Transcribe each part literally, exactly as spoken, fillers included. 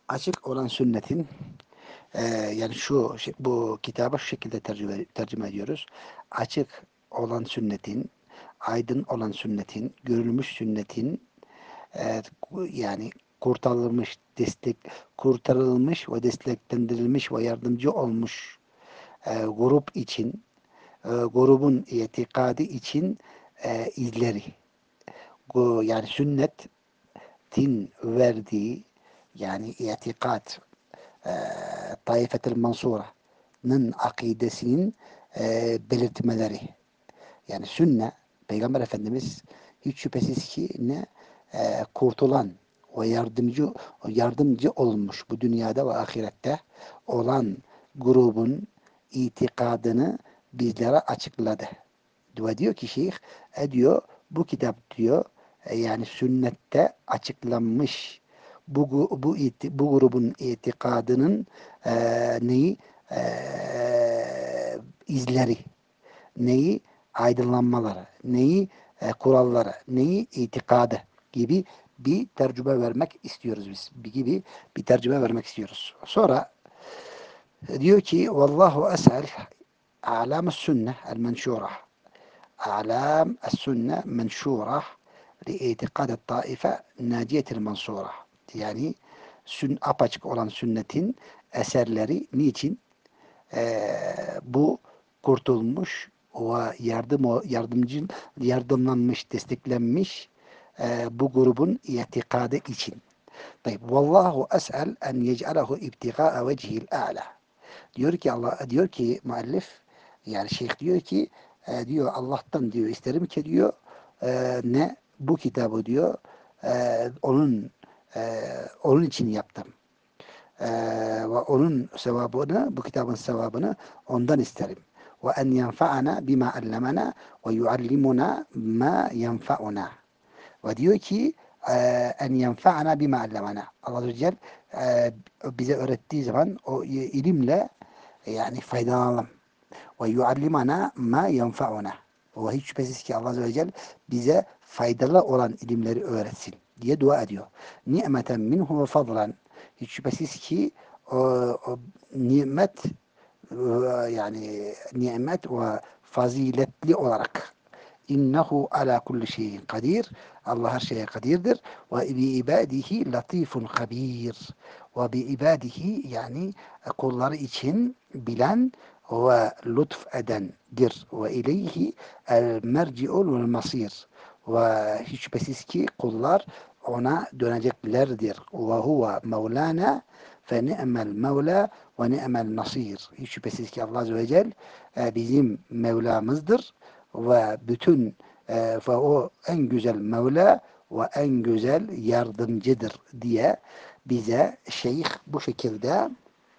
açık olan sünnetin e, yani şu bu kitaba şu şekilde tercüme, tercüme ediyoruz. Açık olan sünnetin, aydın olan sünnetin, görülmüş sünnetin e, yani kurtarılmış, destek kurtarılmış ve desteklendirilmiş ve yardımcı olmuş e, grup için, e, grubun itikadı için e, izleri. Bu, yani sünnetin verdiği yani itikat e, Taifetel Mansura'nın akidesinin e, belirtmeleri. Yani sünne, Peygamber Efendimiz hiç şüphesiz ki ne e, kurtulan ve yardımcı yardımcı olmuş bu dünyada ve ahirette olan grubun itikadını bizlere açıkladı. Ve diyor ki şeyh, e diyor bu kitap diyor e, yani sünnette açıklanmış bu bu iti, bu grubun itikadının e, neyi e, izleri, neyi aydınlanmaları, neyi e, kuralları, neyi itikadı gibi bir tercüme vermek istiyoruz biz. Bir gibi bir tercüme vermek istiyoruz. Sonra e, diyor ki vallahu es'el a'lam sünne el menşura. A'lam sünne menşura li'itikad taife naciyetil mansura. Yani sün, apaçık olan sünnetin eserleri niçin? Ee, bu kurtulmuş ve yardım yardımcı yardımlanmış, desteklenmiş e, bu grubun itikadı için. Tayyip, vallahu es'el en yec'alehu ibtigaa vechihil a'la. Diyor ki Allah diyor ki muallif yani şeyh diyor ki e, diyor Allah'tan diyor isterim ki diyor e, ne bu kitabı diyor e, onun e, onun için yaptım. Ee, ve onun sevabını, bu kitabın sevabını ondan isterim. Ve en yenfa'ana bima allamana ve yuallimuna ma yenfa'una. Ve diyor ki e, en yenfa'ana bima allamana. Allah Azze ve Celle e, bize öğrettiği zaman o ilimle yani faydalanalım. Ve yuallimana ma yenfa'una. O hiç şüphesiz ki Allah Azze ve Celle bize faydalı olan ilimleri öğretsin diye dua ediyor. Ni'meten minhu ve fadlan. Hiç şüphesiz ki o, o nimet yani nimet ve faziletli olarak innehu ala kulli şeyin kadir. Allah her şeye kadirdir. Ve bi ibadihi latifun habir. Ve bi ibadihi yani kulları için bilen ve lütf edendir. Ve ileyhi el merci'ul vel masir. Ve hiç şüphesiz ki kullar ona döneceklerdir. Ve huve mevlana fe ni'mel mevla ve ni'mel nasir. Hiç şüphesiz ki Allah Azze ve Celle bizim Mevlamızdır ve bütün e, ve o en güzel Mevla ve en güzel yardımcıdır diye bize şeyh bu şekilde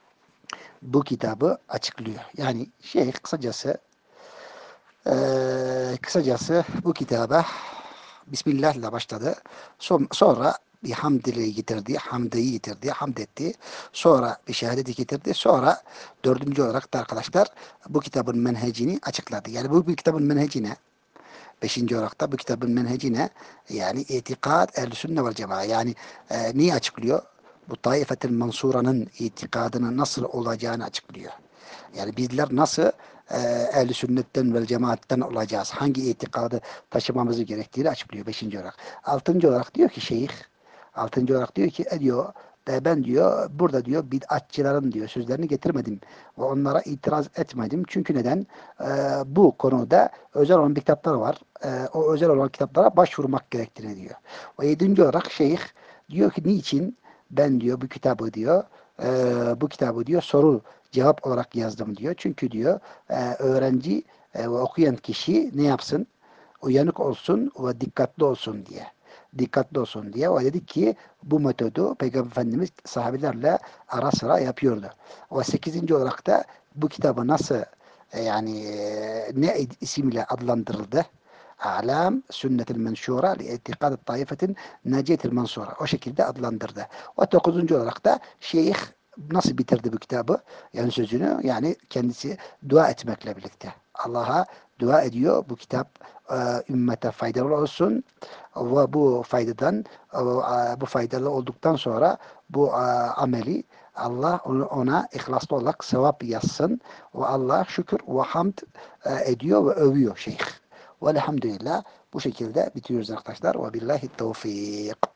bu kitabı açıklıyor. Yani şeyh kısacası e, kısacası bu kitaba Bismillah ile başladı. Son, sonra bir hamd ile getirdi, hamdeyi getirdi, hamd etti. Sonra bir şehadeti getirdi. Sonra dördüncü olarak da arkadaşlar bu kitabın menhecini açıkladı. Yani bu bir kitabın menheci ne? Beşinci olarak da bu kitabın menheci ne? Yani itikad ehl-i sünne vel cemaat. Yani e, neyi açıklıyor? Bu Taifetil Mansura'nın itikadının nasıl olacağını açıklıyor. Yani bizler nasıl e, ehl-i sünnetten vel cemaatten olacağız? Hangi itikadı taşımamızı gerektiğini açıklıyor beşinci olarak. Altıncı olarak diyor ki şeyh, altıncı olarak diyor ki e diyor de ben diyor burada diyor bid'atçıların diyor sözlerini getirmedim ve onlara itiraz etmedim. Çünkü neden? E, bu konuda özel olan bir kitaplar var. E, o özel olan kitaplara başvurmak gerektiğini diyor. Ve yedinci olarak şeyh diyor ki niçin ben diyor bu kitabı diyor e, bu kitabı diyor soru cevap olarak yazdım diyor. Çünkü diyor e, öğrenci e, ve okuyan kişi ne yapsın? Uyanık olsun ve dikkatli olsun diye. Dikkatli olsun diye. O dedi ki bu metodu Peygamber Efendimiz sahabelerle ara sıra yapıyordu. O sekizinci olarak da bu kitabı nasıl e, yani e, ne isimle adlandırıldı? Alam sünnetil menşura li itikad taifetin naciyetil mansura. O şekilde adlandırdı. O dokuzuncu olarak da şeyh nasıl bitirdi bu kitabı? Yani sözünü yani kendisi dua etmekle birlikte. Allah'a dua ediyor bu kitap e, ümmete faydalı olsun ve bu faydadan e, bu faydalı olduktan sonra bu e, ameli Allah onu- ona ihlaslı olarak sevap yazsın ve Allah şükür ve hamd e, ediyor ve övüyor şeyh. Velhamdülillah bu şekilde bitiriyoruz arkadaşlar. Ve billahi tevfik.